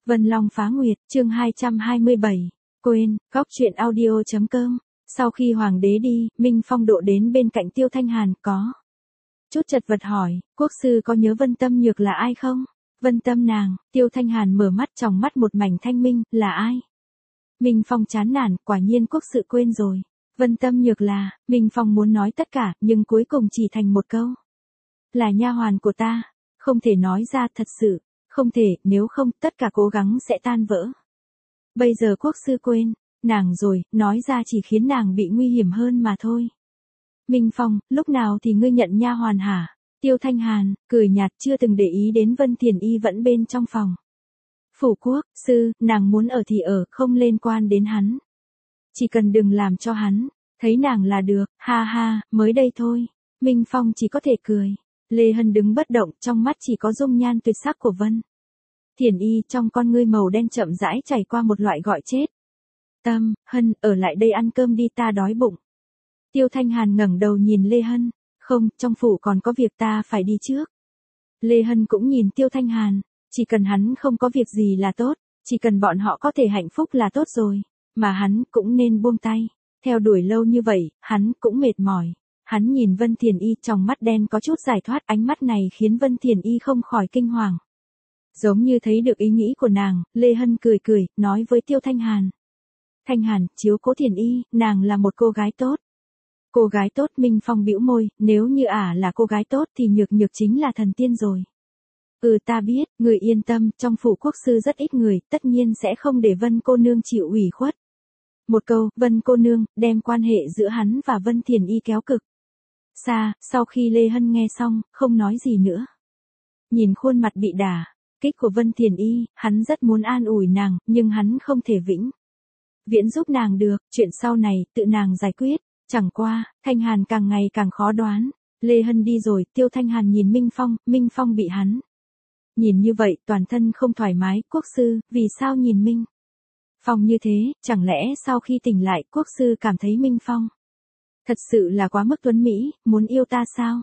Vân Long Phá Nguyệt, chương 227. Quên, góc truyện audio.com. Sau khi hoàng đế đi, Minh Phong độ đến bên cạnh Tiêu Thanh Hàn, có chút chật vật hỏi, quốc sư có nhớ Vân Tâm Nhược là ai không? Vân Tâm nàng, Tiêu Thanh Hàn mở mắt, tròng mắt một mảnh thanh minh, là ai? Minh Phong chán nản, quả nhiên quốc sự quên rồi. Vân Tâm Nhược là, Minh Phong muốn nói tất cả, nhưng cuối cùng chỉ thành một câu. Là nha hoàn của ta, không thể nói ra, thật sự. Không thể, nếu không, tất cả cố gắng sẽ tan vỡ. Bây giờ quốc sư quên, nàng rồi, nói ra chỉ khiến nàng bị nguy hiểm hơn mà thôi. Minh Phong, lúc nào thì ngươi nhận nha hoàn hả? Tiêu Thanh Hàn, cười nhạt, chưa từng để ý đến Vân Thiền Y vẫn bên trong phòng. Phủ quốc, sư, nàng muốn ở thì ở, không liên quan đến hắn. Chỉ cần đừng làm cho hắn thấy nàng là được, ha ha, mới đây thôi. Minh Phong chỉ có thể cười. Lê Hân đứng bất động, trong mắt chỉ có dung nhan tuyệt sắc của Vân Thiền Y, trong con ngươi màu đen chậm rãi chảy qua một loại gọi chết. Tâm, Hân, ở lại đây ăn cơm đi, ta đói bụng. Tiêu Thanh Hàn ngẩng đầu nhìn Lê Hân, không, trong phủ còn có việc, ta phải đi trước. Lê Hân cũng nhìn Tiêu Thanh Hàn, chỉ cần hắn không có việc gì là tốt, chỉ cần bọn họ có thể hạnh phúc là tốt rồi, mà hắn cũng nên buông tay. Theo đuổi lâu như vậy, hắn cũng mệt mỏi. Hắn nhìn Vân Thiền Y, trong mắt đen có chút giải thoát, ánh mắt này khiến Vân Thiền Y không khỏi kinh hoàng. Giống như thấy được ý nghĩ của nàng, Lê Hân cười cười, nói với Tiêu Thanh Hàn. Thanh Hàn, chiếu cố Thiền Y, nàng là một cô gái tốt. Cô gái tốt, Minh Phong bĩu môi, nếu như là cô gái tốt thì Nhược Nhược chính là thần tiên rồi. Ta biết, người yên tâm, trong phủ quốc sư rất ít người, tất nhiên sẽ không để Vân cô nương chịu ủy khuất. Một câu, Vân cô nương, đem quan hệ giữa hắn và Vân Thiền Y kéo cực xa. Sau khi Lê Hân nghe xong, không nói gì nữa. Nhìn khuôn mặt bị đả kích của Vân Thiền Y, hắn rất muốn an ủi nàng, nhưng hắn không thể vĩnh viễn giúp nàng được, chuyện sau này, tự nàng giải quyết. Chẳng qua, Thanh Hàn càng ngày càng khó đoán. Lê Hân đi rồi, Tiêu Thanh Hàn nhìn Minh Phong bị hắn nhìn như vậy, toàn thân không thoải mái. Quốc sư, vì sao nhìn Minh Phong như thế, chẳng lẽ sau khi tỉnh lại, quốc sư cảm thấy Minh Phong thật sự là quá mức tuấn mỹ, muốn yêu ta sao?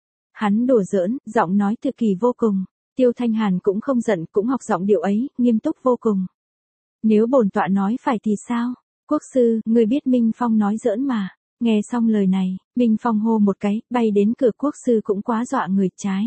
Hắn đùa giỡn, giọng nói cực kỳ vô cùng. Tiêu Thanh Hàn cũng không giận, cũng học giọng điệu ấy, nghiêm túc vô cùng. Nếu bổn tọa nói phải thì sao? Quốc sư, người biết Minh Phong nói giỡn mà. Nghe xong lời này, Minh Phong hô một cái, bay đến cửa. Quốc sư cũng quá dọa người, trái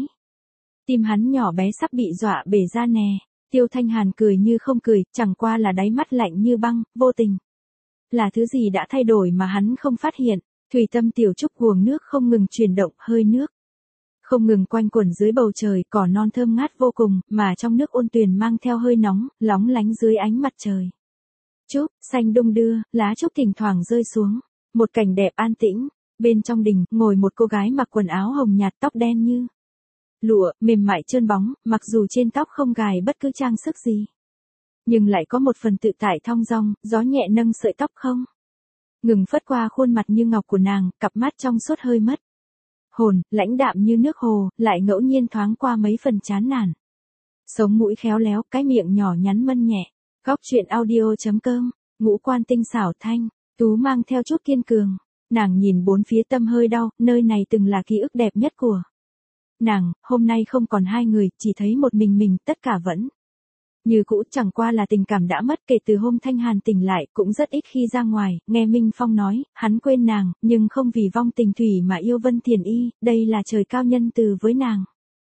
tim hắn nhỏ bé sắp bị dọa bể ra nè. Tiêu Thanh Hàn cười như không cười, chẳng qua là đáy mắt lạnh như băng, vô tình. Là thứ gì đã thay đổi mà hắn không phát hiện? Thủy Tâm tiểu trúc guồng nước không ngừng chuyển động, hơi nước không ngừng quanh quẩn dưới bầu trời, cỏ non thơm ngát vô cùng, mà trong nước ôn tuyền mang theo hơi nóng, lóng lánh dưới ánh mặt trời. Trúc, xanh đung đưa, lá trúc thỉnh thoảng rơi xuống. Một cảnh đẹp an tĩnh, bên trong đình, ngồi một cô gái mặc quần áo hồng nhạt, tóc đen như lụa, mềm mại trơn bóng, mặc dù trên tóc không gài bất cứ trang sức gì, nhưng lại có một phần tự tại thong dong, gió nhẹ nâng sợi tóc không ngừng phất qua khuôn mặt như ngọc của nàng, cặp mắt trong suốt hơi mất hồn, lãnh đạm như nước hồ, lại ngẫu nhiên thoáng qua mấy phần chán nản. Sống mũi khéo léo, cái miệng nhỏ nhắn mân nhẹ. Góc truyện audio.com. Ngũ quan tinh xảo thanh tú mang theo chút kiên cường. Nàng nhìn bốn phía, tâm hơi đau, nơi này từng là ký ức đẹp nhất của nàng, hôm nay không còn hai người, chỉ thấy một mình, tất cả vẫn như cũ, chẳng qua là tình cảm đã mất. Kể từ hôm Thanh Hàn tỉnh lại, cũng rất ít khi ra ngoài. Nghe Minh Phong nói, hắn quên nàng, nhưng không vì vong tình thủy mà yêu Vân Thiền Y, đây là trời cao nhân từ với nàng.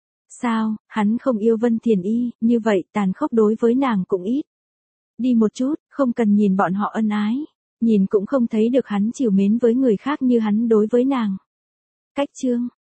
Sao, hắn không yêu Vân Thiền Y, như vậy tàn khốc đối với nàng cũng ít đi một chút, không cần nhìn bọn họ ân ái, nhìn cũng không thấy được hắn trìu mến với người khác như hắn đối với nàng. Cách chương